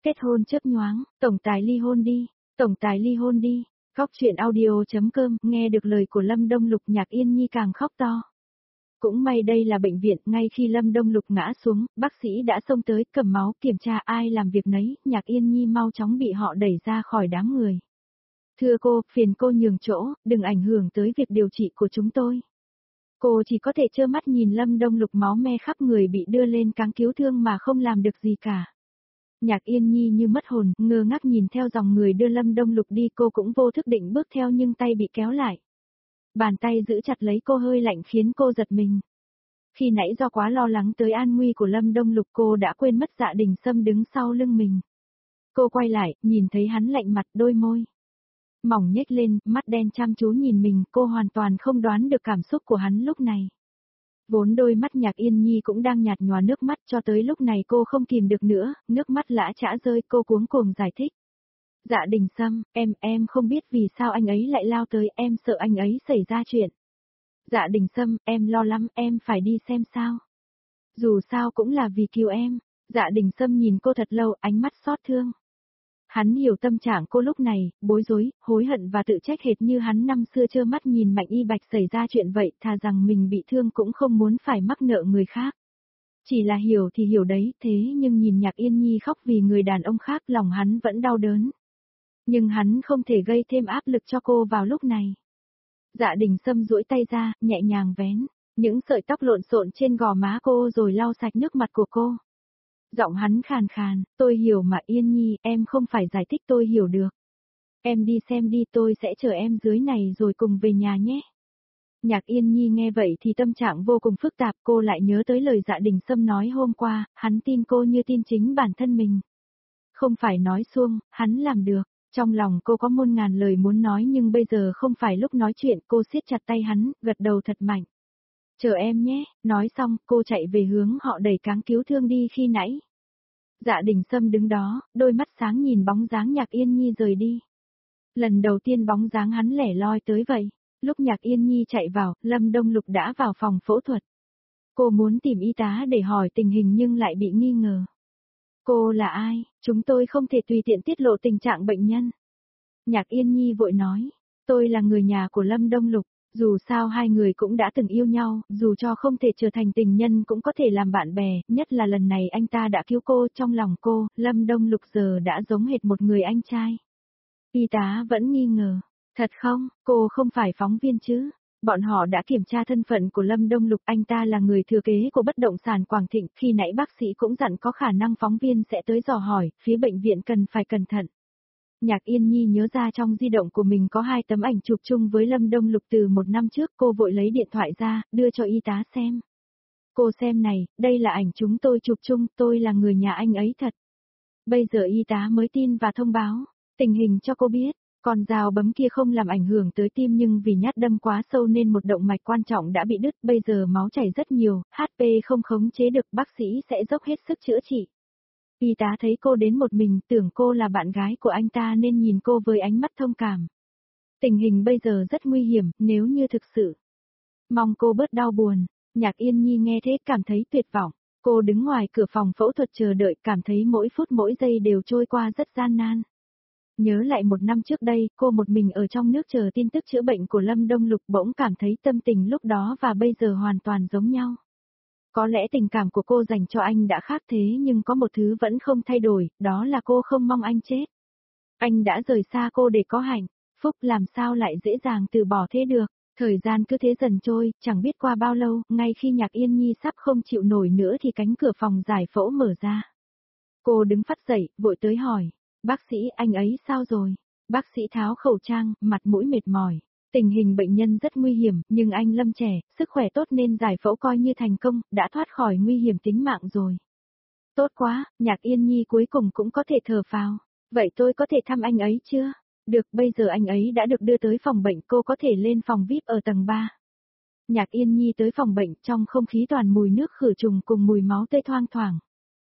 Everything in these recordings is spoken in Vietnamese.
Kết hôn chớp nhoáng, tổng tài ly hôn đi, tổng tài ly hôn đi. Góc truyện audio.com, nghe được lời của Lâm Đông Lục, Nhạc Yên Nhi càng khóc to. Cũng may đây là bệnh viện, ngay khi Lâm Đông Lục ngã xuống, bác sĩ đã xông tới, cầm máu, kiểm tra ai làm việc nấy, Nhạc Yên Nhi mau chóng bị họ đẩy ra khỏi đám người. Thưa cô, phiền cô nhường chỗ, đừng ảnh hưởng tới việc điều trị của chúng tôi. Cô chỉ có thể trơ mắt nhìn Lâm Đông Lục máu me khắp người bị đưa lên cáng cứu thương mà không làm được gì cả. Nhạc Yên Nhi như mất hồn, ngơ ngác nhìn theo dòng người đưa Lâm Đông Lục đi, cô cũng vô thức định bước theo nhưng tay bị kéo lại. Bàn tay giữ chặt lấy cô hơi lạnh khiến cô giật mình. Khi nãy do quá lo lắng tới an nguy của Lâm Đông Lục, cô đã quên mất Dạ Đình Sâm đứng sau lưng mình. Cô quay lại, nhìn thấy hắn lạnh mặt, đôi môi mỏng nhếch lên, mắt đen chăm chú nhìn mình, cô hoàn toàn không đoán được cảm xúc của hắn lúc này. Vốn đôi mắt Nhạc Yên Nhi cũng đang nhạt nhòa nước mắt, cho tới lúc này cô không kìm được nữa, nước mắt lã chã rơi, cô cuống cuồng giải thích. Dạ Đình Sâm, em không biết vì sao anh ấy lại lao tới, em sợ anh ấy xảy ra chuyện. Dạ Đình Sâm, em lo lắm, em phải đi xem sao. Dù sao cũng là vì cứu em. Dạ Đình Sâm nhìn cô thật lâu, ánh mắt xót thương. Hắn hiểu tâm trạng cô lúc này, bối rối, hối hận và tự trách hệt như hắn năm xưa trơ mắt nhìn Mạnh Y Bạch xảy ra chuyện vậy, thà rằng mình bị thương cũng không muốn phải mắc nợ người khác. Chỉ là hiểu thì hiểu đấy, thế nhưng nhìn Nhạc Yên Nhi khóc vì người đàn ông khác, lòng hắn vẫn đau đớn. Nhưng hắn không thể gây thêm áp lực cho cô vào lúc này. Dạ Đình Sâm duỗi tay ra, nhẹ nhàng vén những sợi tóc lộn xộn trên gò má cô rồi lau sạch nước mặt của cô. Giọng hắn khàn khàn, tôi hiểu mà Yên Nhi, em không phải giải thích, tôi hiểu được. Em đi xem đi, tôi sẽ chờ em dưới này rồi cùng về nhà nhé. Nhạc Yên Nhi nghe vậy thì tâm trạng vô cùng phức tạp, cô lại nhớ tới lời Dạ Đình Sâm nói hôm qua, hắn tin cô như tin chính bản thân mình. Không phải nói suông, hắn làm được. Trong lòng cô có muôn ngàn lời muốn nói nhưng bây giờ không phải lúc nói chuyện, cô siết chặt tay hắn, gật đầu thật mạnh. Chờ em nhé, nói xong, cô chạy về hướng họ đẩy cáng cứu thương đi khi nãy. Dạ Đình Sâm đứng đó, đôi mắt sáng nhìn bóng dáng Nhạc Yên Nhi rời đi. Lần đầu tiên bóng dáng hắn lẻ loi tới vậy. Lúc Nhạc Yên Nhi chạy vào, Lâm Đông Lục đã vào phòng phẫu thuật. Cô muốn tìm y tá để hỏi tình hình nhưng lại bị nghi ngờ. Cô là ai? Chúng tôi không thể tùy tiện tiết lộ tình trạng bệnh nhân. Nhạc Yên Nhi vội nói, tôi là người nhà của Lâm Đông Lục, dù sao hai người cũng đã từng yêu nhau, dù cho không thể trở thành tình nhân cũng có thể làm bạn bè, nhất là lần này anh ta đã cứu cô, trong lòng cô, Lâm Đông Lục giờ đã giống hệt một người anh trai. Y tá vẫn nghi ngờ, thật không, cô không phải phóng viên chứ? Bọn họ đã kiểm tra thân phận của Lâm Đông Lục, anh ta là người thừa kế của bất động sản Quảng Thịnh, khi nãy bác sĩ cũng dặn có khả năng phóng viên sẽ tới dò hỏi, phía bệnh viện cần phải cẩn thận. Nhạc Yên Nhi nhớ ra trong di động của mình có 2 tấm ảnh chụp chung với Lâm Đông Lục từ 1 năm trước, cô vội lấy điện thoại ra, đưa cho y tá xem. Cô xem này, đây là ảnh chúng tôi chụp chung, tôi là người nhà anh ấy thật. Bây giờ y tá mới tin và thông báo tình hình cho cô biết. Con dao bấm kia không làm ảnh hưởng tới tim nhưng vì nhát đâm quá sâu nên một động mạch quan trọng đã bị đứt, bây giờ máu chảy rất nhiều, HP không khống chế được, bác sĩ sẽ dốc hết sức chữa trị. Y tá thấy cô đến một mình, tưởng cô là bạn gái của anh ta nên nhìn cô với ánh mắt thông cảm. Tình hình bây giờ rất nguy hiểm, nếu như thực sự. Mong cô bớt đau buồn. Nhạc Yên Nhi nghe thế cảm thấy tuyệt vọng. Cô đứng ngoài cửa phòng phẫu thuật chờ đợi, cảm thấy mỗi phút mỗi giây đều trôi qua rất gian nan. Nhớ lại 1 năm trước đây, cô một mình ở trong nước chờ tin tức chữa bệnh của Lâm Đông Lục, bỗng cảm thấy tâm tình lúc đó và bây giờ hoàn toàn giống nhau. Có lẽ tình cảm của cô dành cho anh đã khác thế nhưng có một thứ vẫn không thay đổi, đó là cô không mong anh chết. Anh đã rời xa cô để có hạnh phúc, làm sao lại dễ dàng từ bỏ thế được. Thời gian cứ thế dần trôi, chẳng biết qua bao lâu, ngay khi Nhạc Yên Nhi sắp không chịu nổi nữa thì cánh cửa phòng giải phẫu mở ra. Cô đứng phắt dậy, vội tới hỏi. Bác sĩ, anh ấy sao rồi? Bác sĩ tháo khẩu trang, mặt mũi mệt mỏi. Tình hình bệnh nhân rất nguy hiểm, nhưng anh Lâm trẻ, sức khỏe tốt nên giải phẫu coi như thành công, đã thoát khỏi nguy hiểm tính mạng rồi. Tốt quá, Nhạc Yên Nhi cuối cùng cũng có thể thở phào. Vậy tôi có thể thăm anh ấy chưa? Được, bây giờ anh ấy đã được đưa tới phòng bệnh, cô có thể lên phòng VIP ở tầng 3. Nhạc Yên Nhi tới phòng bệnh, trong không khí toàn mùi nước khử trùng cùng mùi máu tươi thoang thoảng.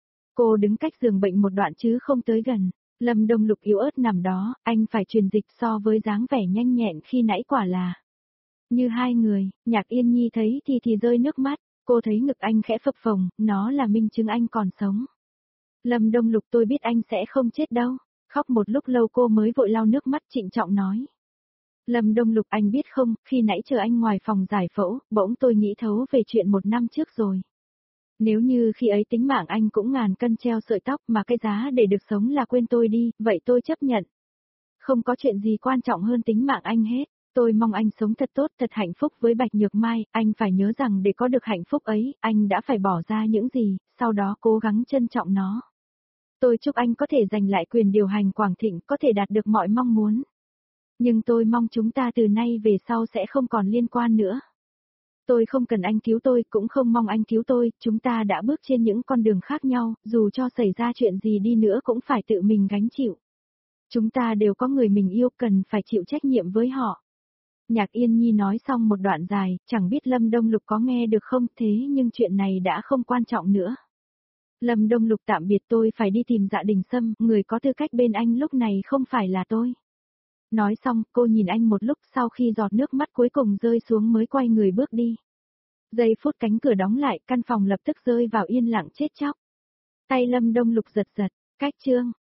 Cô đứng cách giường bệnh một đoạn chứ không tới gần. Lâm Đông Lục yếu ớt nằm đó, anh phải truyền dịch, so với dáng vẻ nhanh nhẹn khi nãy quả là như hai người. Nhạc Yên Nhi thấy thì rơi nước mắt, cô thấy ngực anh khẽ phập phồng, nó là minh chứng anh còn sống. Lâm Đông Lục, tôi biết anh sẽ không chết đâu. Khóc một lúc lâu cô mới vội lau nước mắt, trịnh trọng nói. Lâm Đông Lục, anh biết không, khi nãy chờ anh ngoài phòng giải phẫu, bỗng tôi nghĩ thấu về chuyện 1 năm trước rồi. Nếu như khi ấy tính mạng anh cũng ngàn cân treo sợi tóc mà cái giá để được sống là quên tôi đi, vậy tôi chấp nhận. Không có chuyện gì quan trọng hơn tính mạng anh hết. Tôi mong anh sống thật tốt, thật hạnh phúc với Bạch Nhược Mai, anh phải nhớ rằng để có được hạnh phúc ấy, anh đã phải bỏ ra những gì, sau đó cố gắng trân trọng nó. Tôi chúc anh có thể giành lại quyền điều hành Quảng Thịnh, có thể đạt được mọi mong muốn. Nhưng tôi mong chúng ta từ nay về sau sẽ không còn liên quan nữa. Tôi không cần anh cứu tôi, cũng không mong anh cứu tôi, chúng ta đã bước trên những con đường khác nhau, dù cho xảy ra chuyện gì đi nữa cũng phải tự mình gánh chịu. Chúng ta đều có người mình yêu, cần phải chịu trách nhiệm với họ. Nhạc Yên Nhi nói xong một đoạn dài, chẳng biết Lâm Đông Lục có nghe được không, thế nhưng chuyện này đã không quan trọng nữa. Lâm Đông Lục, tạm biệt, tôi phải đi tìm Dạ Đình Sâm, người có tư cách bên anh lúc này không phải là tôi. Nói xong, cô nhìn anh một lúc, sau khi giọt nước mắt cuối cùng rơi xuống mới quay người bước đi. Giây phút cánh cửa đóng lại, căn phòng lập tức rơi vào yên lặng chết chóc. Tay Lâm Đông Lục giật giật, cách chương.